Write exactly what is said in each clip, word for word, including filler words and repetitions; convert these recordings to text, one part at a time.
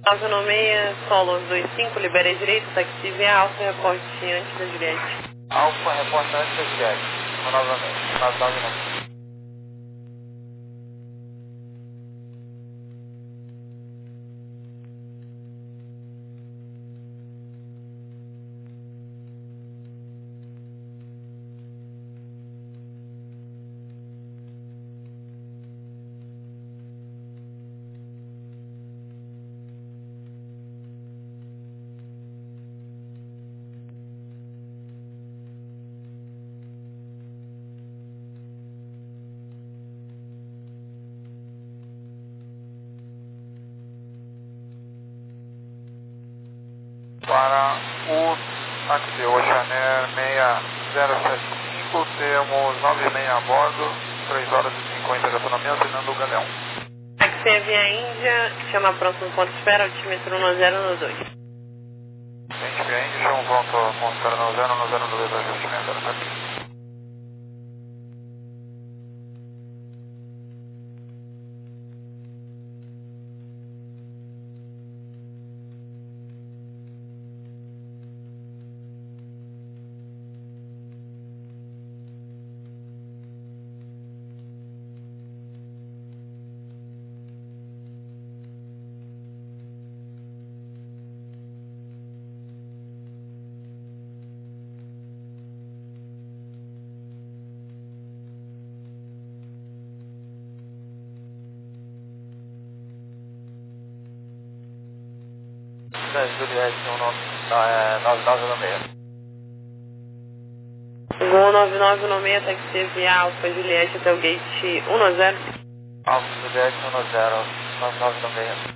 Alfa nove seis, solo dois cinco, liberei direito, taxi via Alfa, reporte antes da Juliette. Alfa, reporte antes da Juliette. Novamente, nove nove nove. Para o táxi Oceaneer seis zero sete cinco, temos nove e meia a bordo, três horas e cinquenta de autonomia, assinando o Galeão. Taxi via Índia, chama próximo ponto de espera, altímetro um zero dois. Gente, via Índia, chama pronto, ponto de espera no zero um zero dois, ajustamento, zero sete. Da Juliette, um nove nove nove seis. Gol nove nove nove seis, taxi via Alfa Juliette até o gate um zero. Alfa Juliette um zero, nove nove nove seis.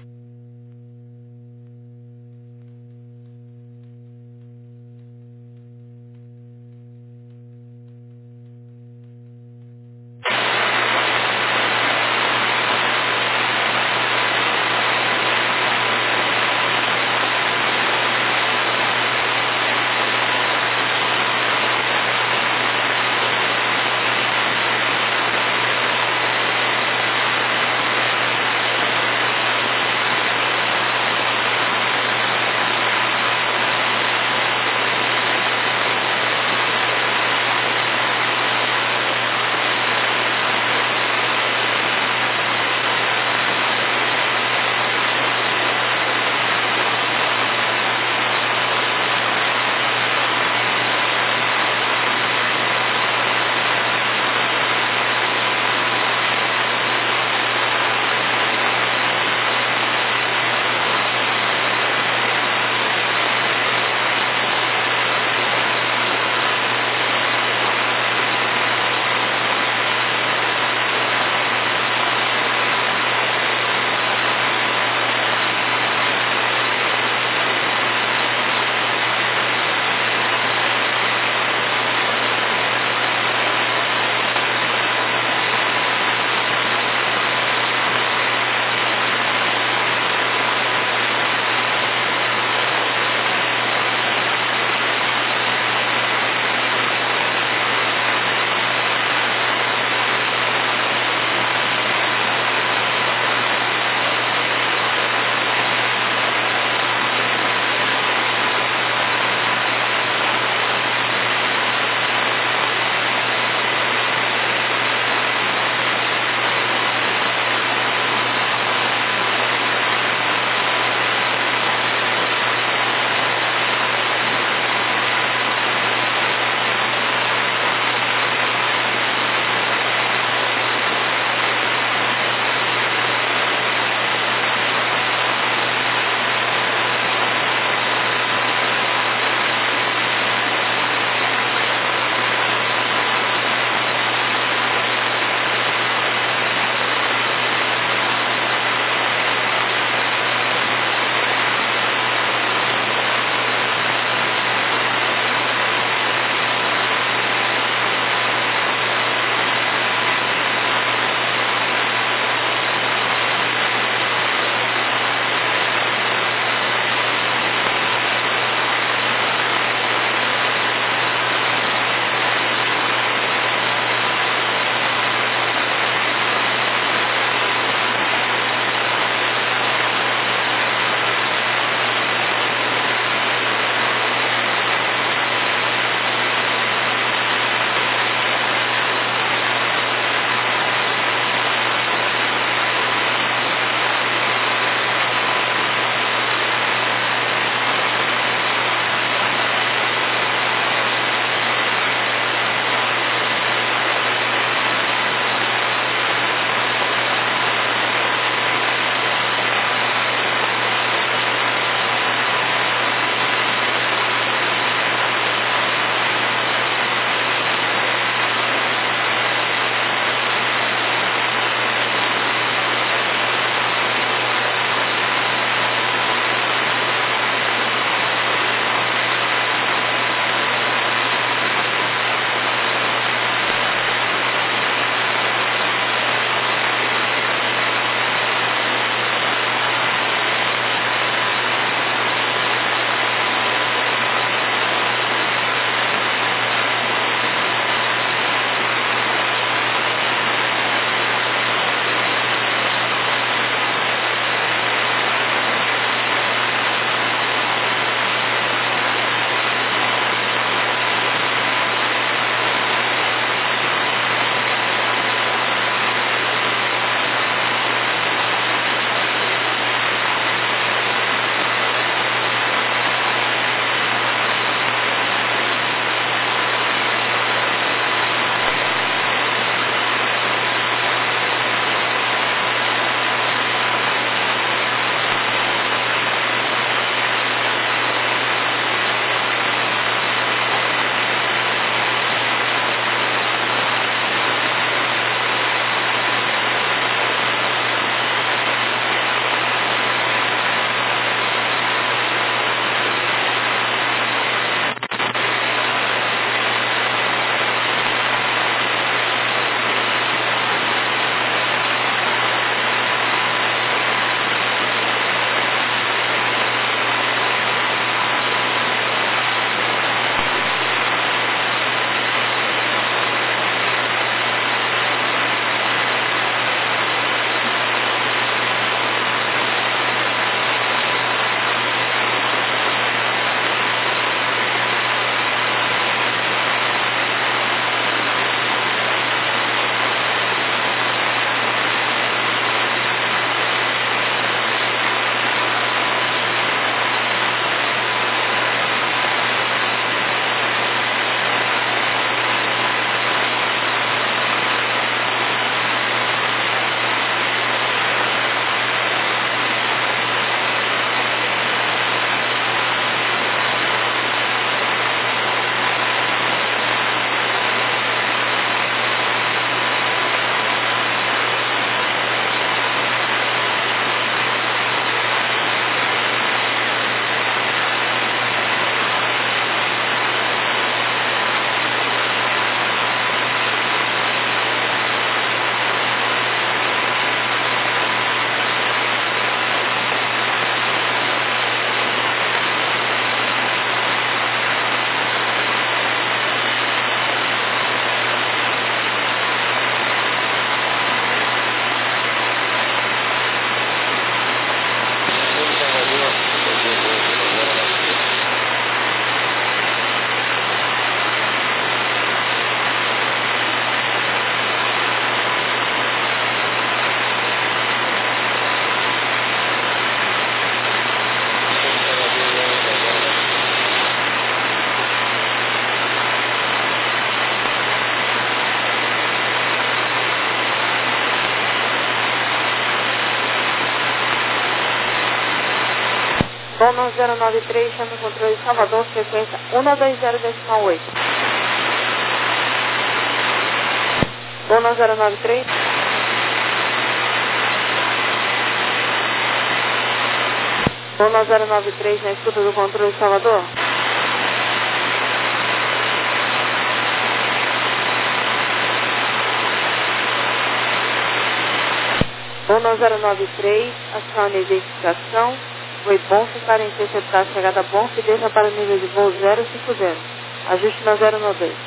Dono zero nove três, chama o controle Salvador, frequência um dois zero decimal oito. Dono zero nove três. Dono zero nove três, na escuta do controle Salvador. Dono zero nove três, acione a identificação. Foi bom ficar em interceptar a chegada bom e deixa para o nível de voo zero cinco zero. Ajuste na zero nove dois.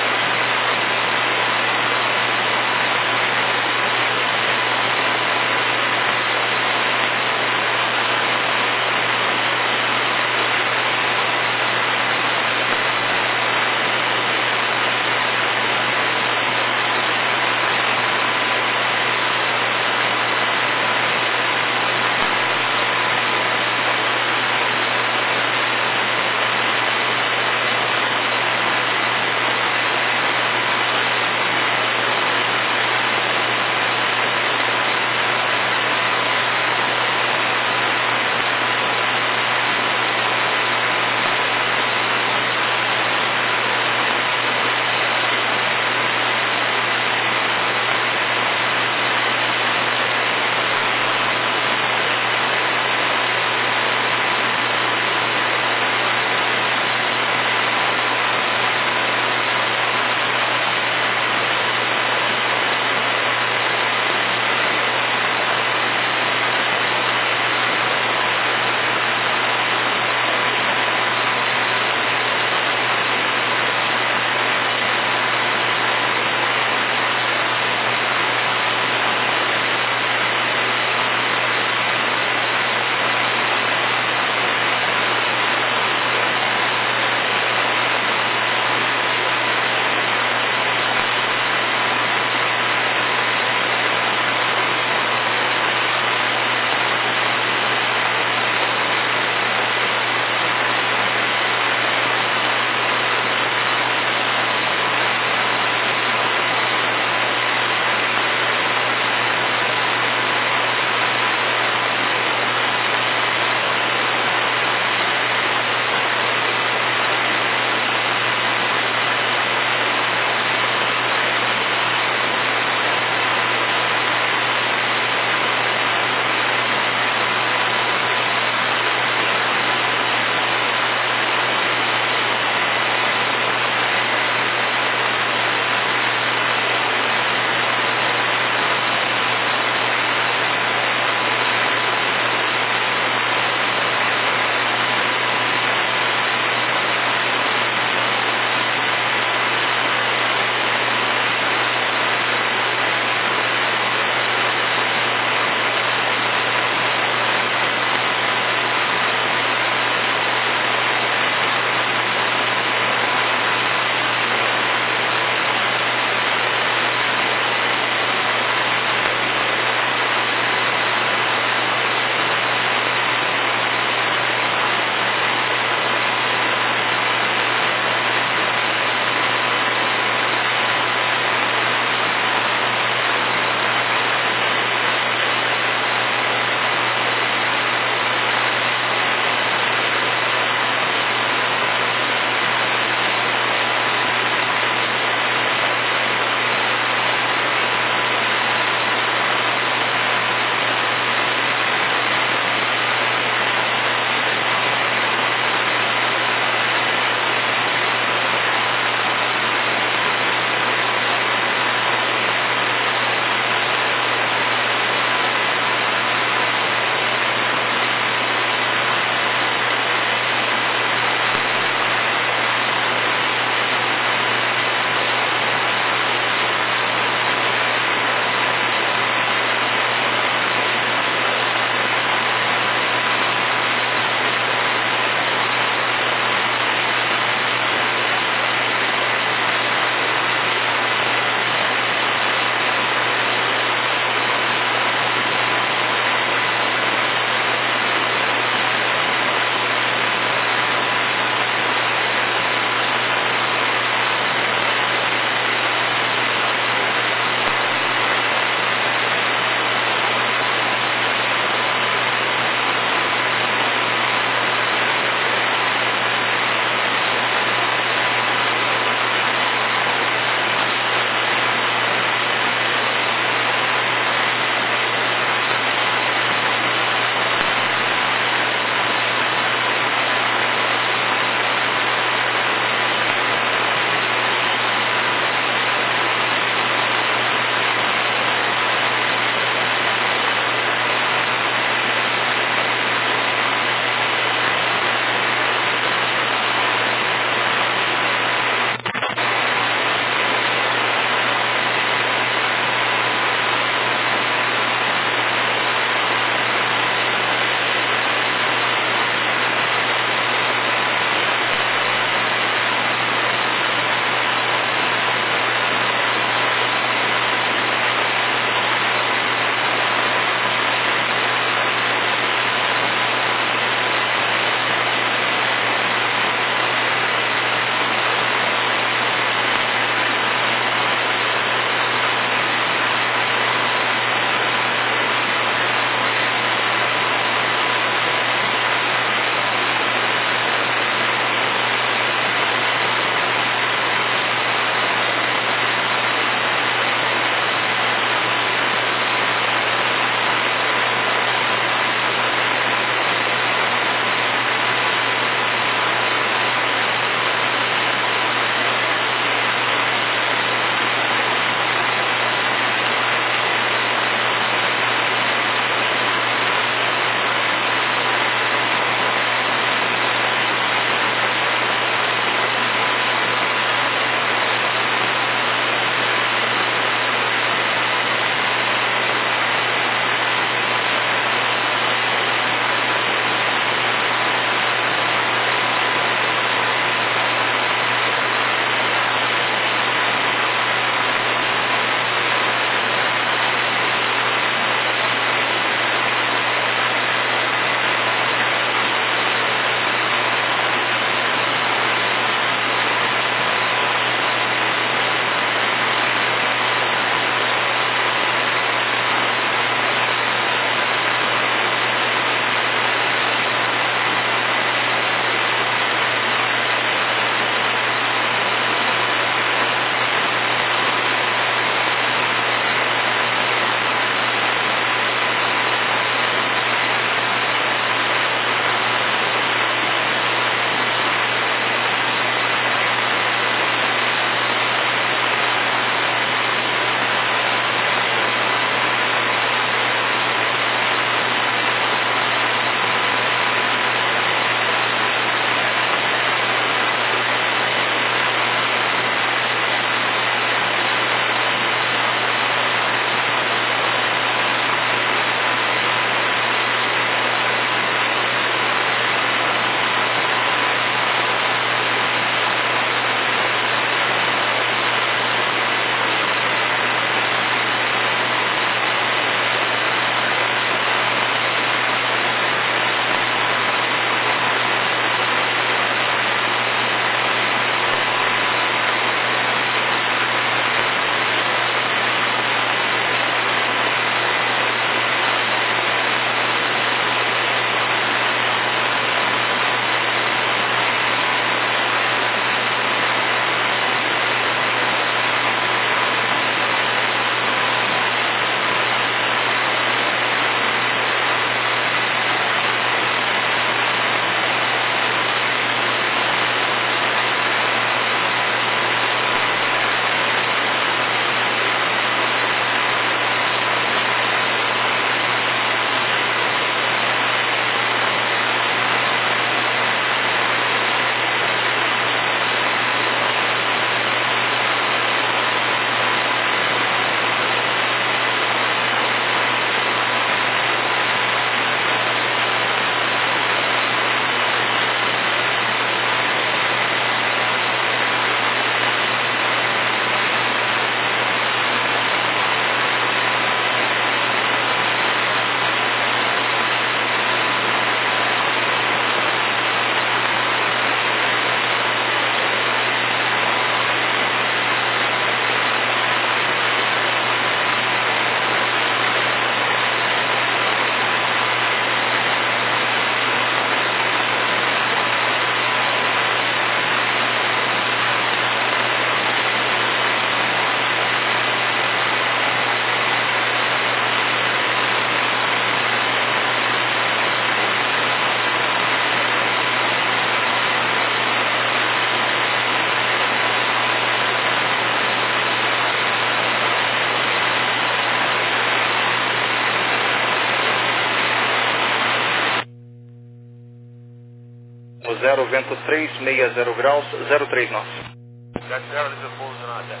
zero, vento três seis zero graus, zero três nós. Jet zero, this is Bulls and Jet.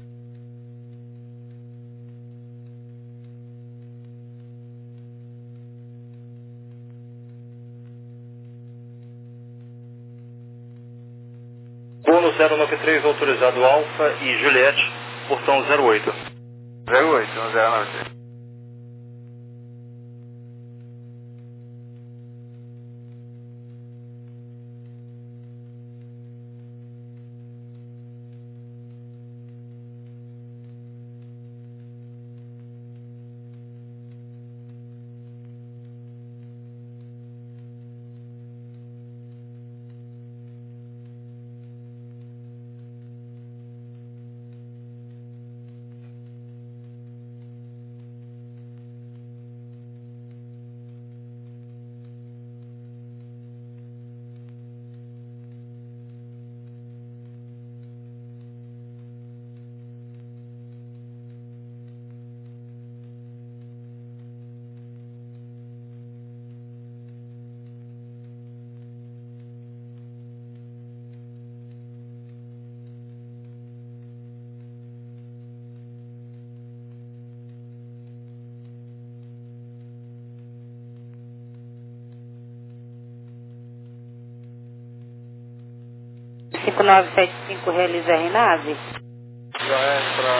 Bônus zero nove três autorizado Alfa e Juliette, portão zero oito. zero oito, zero nove três. cinco nove sete cinco realiza a renave. Já é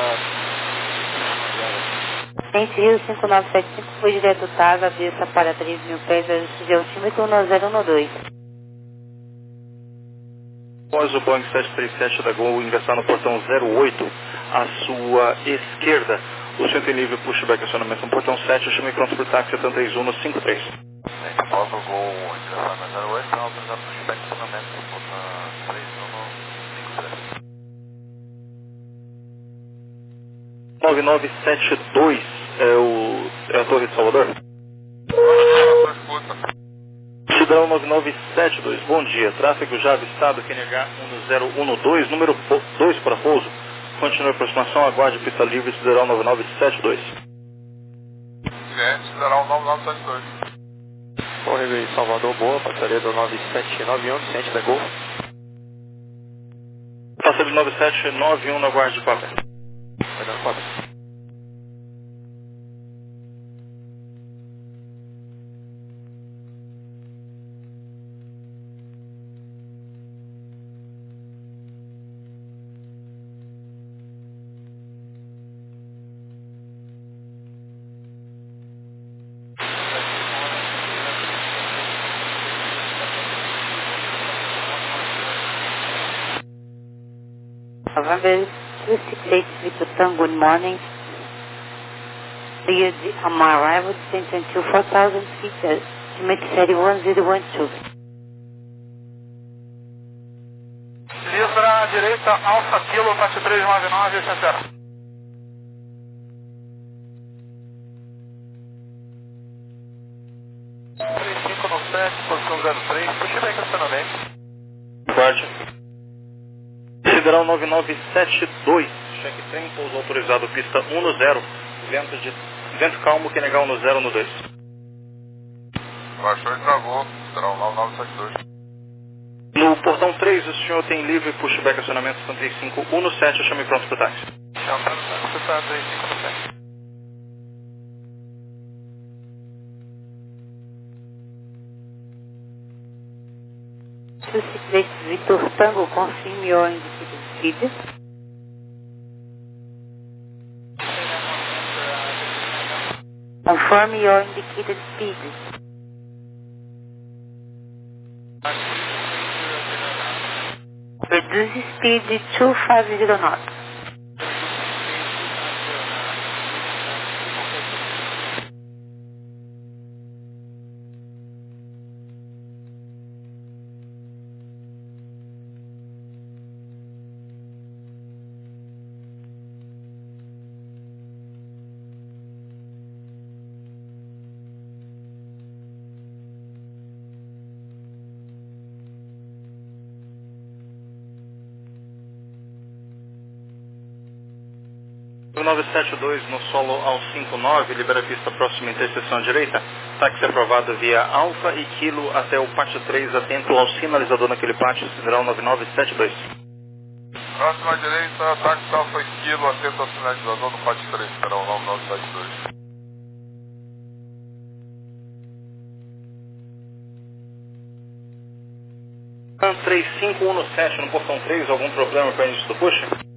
para... Gente Rio cinco nove sete cinco foi direto Tasa, desça para três mil pés, ajuste de altímetro um zero um dois. Após o Boeing sete três sete da Gol ingressar no portão zero oito, à sua esquerda, o senhor tem livre pushback acionamento no portão sete, chame pronto por táxi setenta e um no cinco três. Após o Gol ingressar na zero oito, não autorizar pushback acionamento no portão três um no cinco três. nove nove sete dois é, o, é a Torre de Salvador? Cidadão nove nove sete dois, bom dia. Tráfego já avistado, Q N H um zero um dois, número dois para pouso. Continue a aproximação, aguarde pista livre, Cidadão nove nove sete dois. Gente, Cidadão nove nove sete dois. Correio em Salvador, boa, passaria do nove sete nove um, ciente da Gol. Passaria do nove sete nove um na guarda de papel. Vai dando quatro. November two six eight Victor Tango, good morning. Cleared on my arrival, descent to four thousand feet, estimate thirty one zero one two. Libra, direita, Alfa Kilo, parte três nove nove, Santana. três cinco nove sete, posição zero três, puxback acionamento. Guarde. Federal nove nove sete dois, cheque trem, pouso autorizado, pista um no zero, vento, de, vento calmo, Q N H um no zero no dois. Baixou e travou, Federal nove nove sete dois. No portão três, o senhor tem livre pushback acionamento setenta e cinco um no sete, chame pronto para o táxi. Você está três cinco no sete. two six eight Victor Tango, confirm your indicated speed. Confirm your indicated speed. Reduce speed two five zero knots. nove sete dois no solo ao cinco nove, libera a pista próxima interseção à direita. táxi aprovado via Alfa e Kilo até o pátio três, atento ao sinalizador naquele pátio, Sideral nove nove sete dois. Próxima direita, táxi Alfa e Kilo, atento ao sinalizador no pátio três, Sideral nove nove sete dois. três cinco um sete no portão três, algum problema para início do push?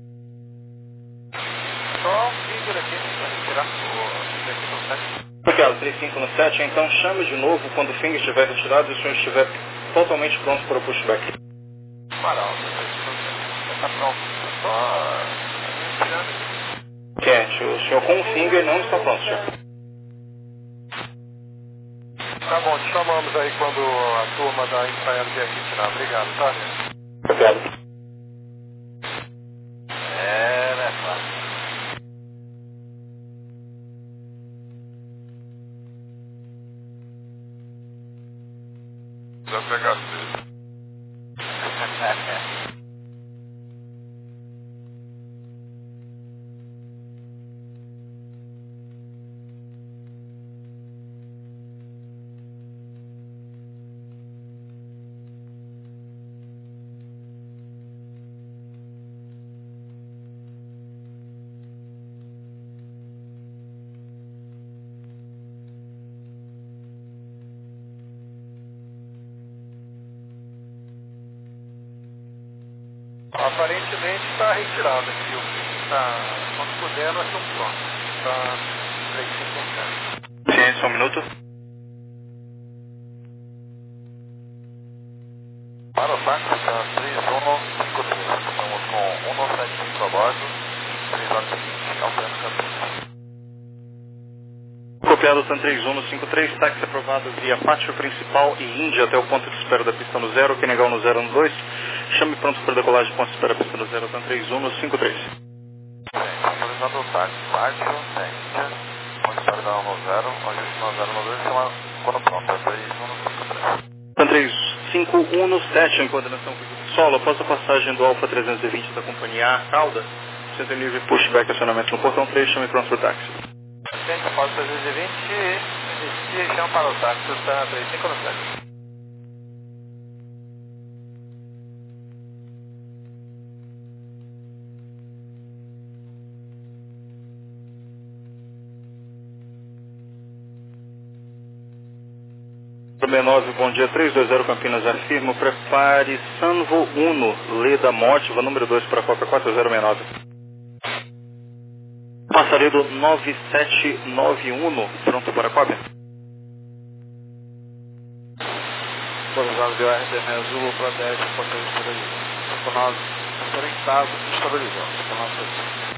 Só um finger aqui para retirar o três cinco um sete. Obrigado, três cinco um sete, então chame de novo quando o finger estiver retirado e o senhor estiver totalmente pronto para o pushback. Paral, está pronto, só retirando. Gente, o senhor com o finger não está pronto, senhor. Tá bom, te chamamos aí quando a turma da Embraer vier retirar. Obrigado, tá? Obrigado. É, né, claro. Já pegaste. Aparentemente está retirado aqui, o que está, quando puder, nós estamos prontos. Está três cinco um sete. Ciência, só um minuto. Para o táxi, está três um cinco três. Estamos com um nove sete cinco a bordo, três horas e vinte, Alfredo Campos. Copiado TAM três um cinco três, táxi aprovado via pátio principal e Índia até o ponto de espera da pista no zero, Quenegal no zero um dois. Chame pronto para decolagem, ponto de espera da pista no zero, TAM três um cinco três. Autorizando o táxi, pátio, Índia, ponto de espera da um zero, ajuste no zero um dois, chama quando pronto, é três um cinco três. TAM três cinco um sete, em coordenação com o solo, após a passagem do Alfa trezentos e vinte da companhia A, Calda, centro livre pushback, acionamento no portão três, chame pronto para o táxi. Centro Alfa trezentos e vinte, inicia chama para o táxi, está três cinco um sete. sessenta e nove, bom dia, três dois zero Campinas, afirmo, prepare Sanvo Uno, Leda Mótiva, número dois para a Copa quatro zero seis nove. Passaredo nove sete nove um, pronto para a Copa. Autorizado do R D M Azul para dez, portão estabilizado. cinco nove, orientado, estabilizado. cinco nove.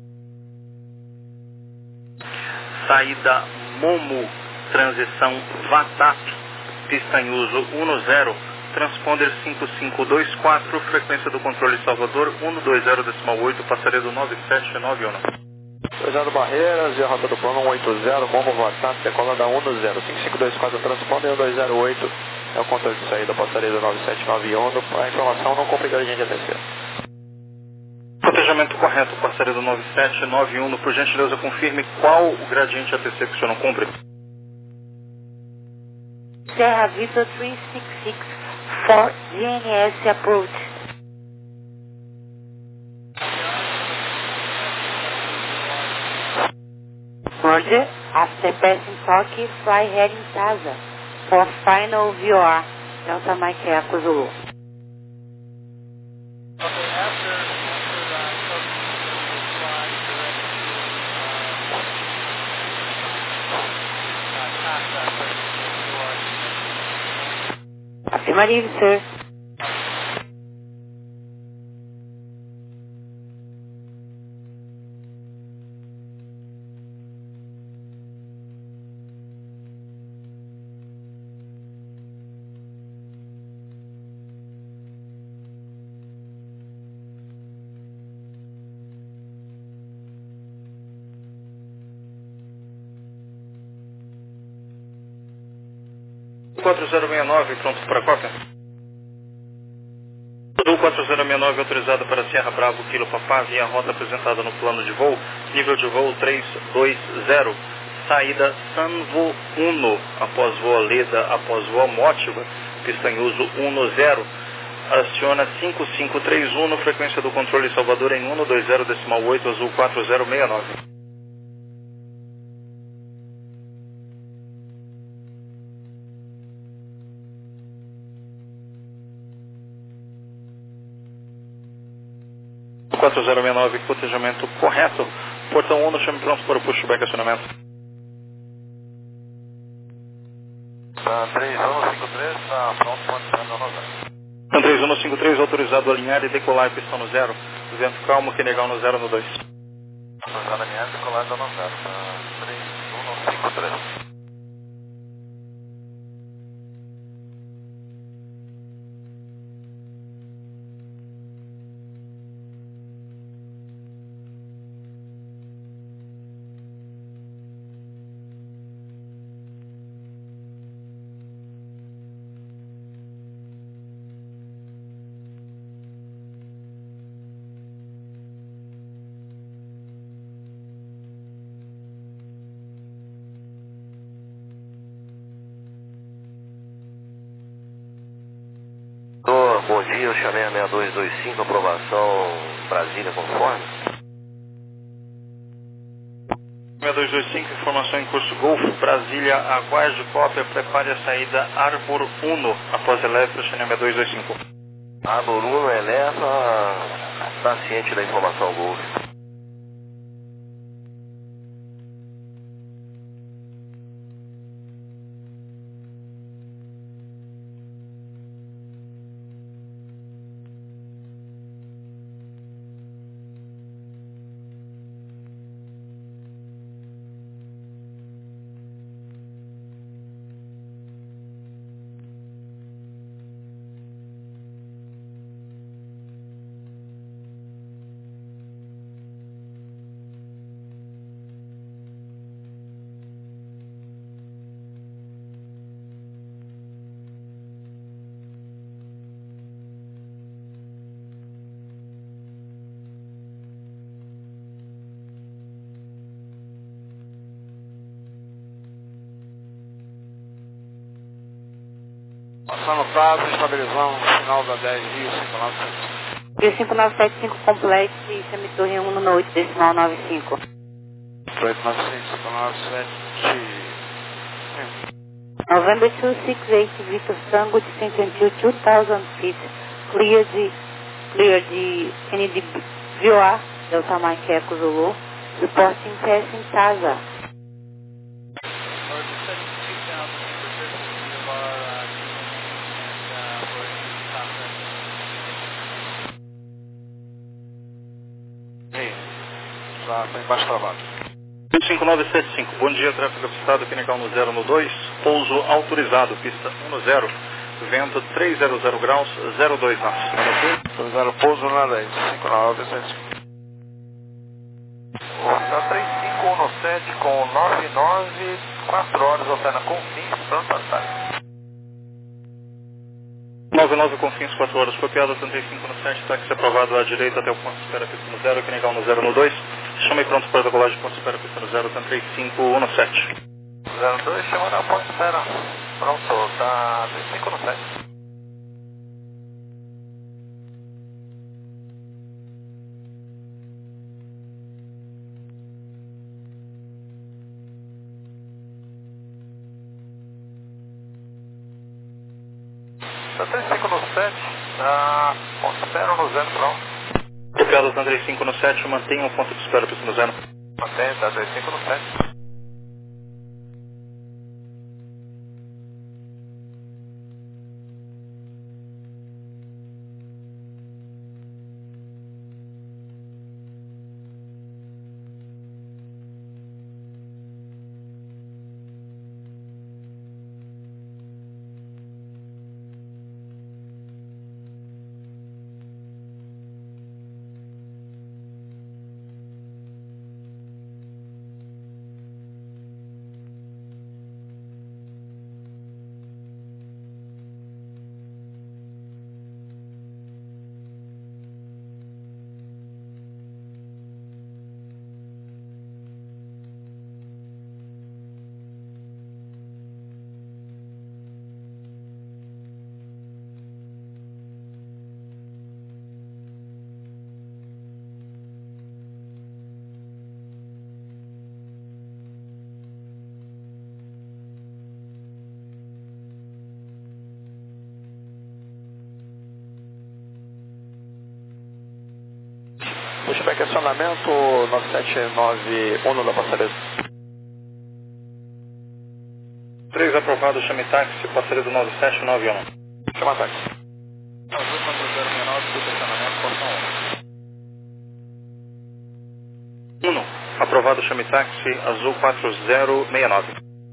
Saída Momo, transição Vatap, pista em uso um zero, transponder cinco cinco dois quatro, frequência do controle Salvador um dois zero oito, passaredo nove sete nove um. Autorizado Barreiras e a rota do plano um oito zero, Momo Vatap, decola da um zero, cinco cinco dois quatro, transponder um dois zero oito, é o controle de saída, passaredo nove sete nove um, a informação não cumpre gradient de A T C. Protejamento correto, passaredo nove sete nove um, por gentileza confirme qual o gradiente A T C que o senhor não cumpre. Serra Vitor três seis seis for G N S approach. Roger, after passing Tokyo, fly heading Plaza for final V O R. Delta Mike Echo Zulu. Affirmative, sir. quatro zero seis nove, pronto para a Copa. Azul quatro zero seis nove, autorizado para Sierra Bravo, Kilo Papá, via rota apresentada no plano de voo, nível de voo três dois zero. saída Sanvo um, após voo Leda, após voo Mótiva, pista em uso um zero, aciona cinco cinco três um no frequência do controle Salvador em um dois zero decimal oito, azul quatro zero seis nove. quatro zero seis nove, cotejamento correto. Portão um, chame pronto para o pushback acionamento. Tá, três um cinco três, tá pronto, pode ser no zero. três um cinco três, autorizado a alinhar e decolar pistão no zero. Vento calmo, que negar no zero no dois. Autorizado a alinhar e decolar no zero, tá, três um cinco três. Bom dia, eu chamei a seis dois dois cinco, aprovação Brasília conforme. seis dois dois cinco, informação em curso Golf, Brasília, aguarde cópia, prepare a saída Arbor um, após elétrico, chame seis dois dois cinco. Arbor um eleva, está ciente da informação Golf. Passando o prazo, estabilizamos no final da dez Rio cinco nove sete. Rio cinco nove sete cinco complete, chame torre um no oito decimal nove cinco. oito nove cinco nove sete. November two six eight, Victor Tango, descent until two thousand feet, clear de, clear de Kennedy V O A, Delta Mike Echo Zulu, reporting passing Casa. Já está embaixo travado. cinco nove sete cinco, bom dia, tráfego avistado, Pinecal no zero no dois, pouso autorizado, pista um no zero, vento trezentos graus, zero dois knots. zero pouso na dez, cinco nove sete cinco. Tá três cinco um no sete com nove nove, quatro horas, alterna Confins, pronto para sair. nove nove Confins, quatro horas, copiado, trinta e cinco no sete, táxi aprovado à direita até o ponto de espera, pista no zero, Pinecal no zero no dois, chame pronto para decolagem, ponto de espera, pista no zero, trinta e cinco um no sete. zero dois, chamando a ponto de espera, pronto, tá trinta e cinco no sete. Tá trinta e cinco no sete, tá ponto de espera no zero, pronto. Copiado, trinta e cinco no sete, mantenha o ponto de espera, pista no zero. Mantém, tá trinta e cinco no sete. Pushback acionamento nove sete nove um da passaredo. três aprovado, chame táxi, passaredo nove sete nove um. Chama táxi. Azul quatro zero seis nove, estacionamento, portão um. um. Aprovado, chame táxi, azul quatro zero seis nove.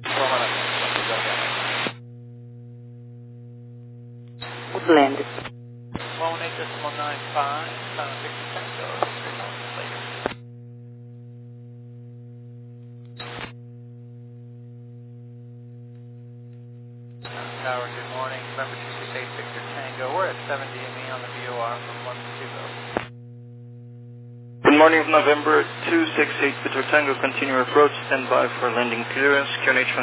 Woodland. one eight decimal nine five, uh, Victor Tango, three months later. Tower, good morning. November two six eight Victor Tango. We're at seven D M E on the V O R from one two zero. Good morning, November two six eight Victor Tango, continue approach, stand by for landing clearance, Q N H